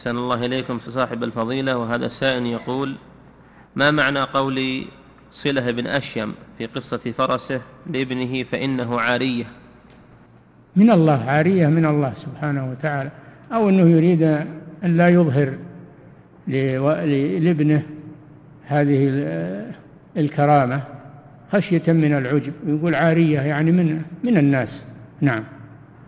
أحسن الله إليكم صاحب الفضيلة. وهذا سائل يقول: ما معنى قول صلة بن أشيم في قصة فرسه لابنه فإنه عارية؟ من الله، عارية من الله سبحانه وتعالى، أو أنه يريد أن لا يظهر لابنه هذه الكرامة خشية من العجب، يقول عارية يعني من الناس. نعم.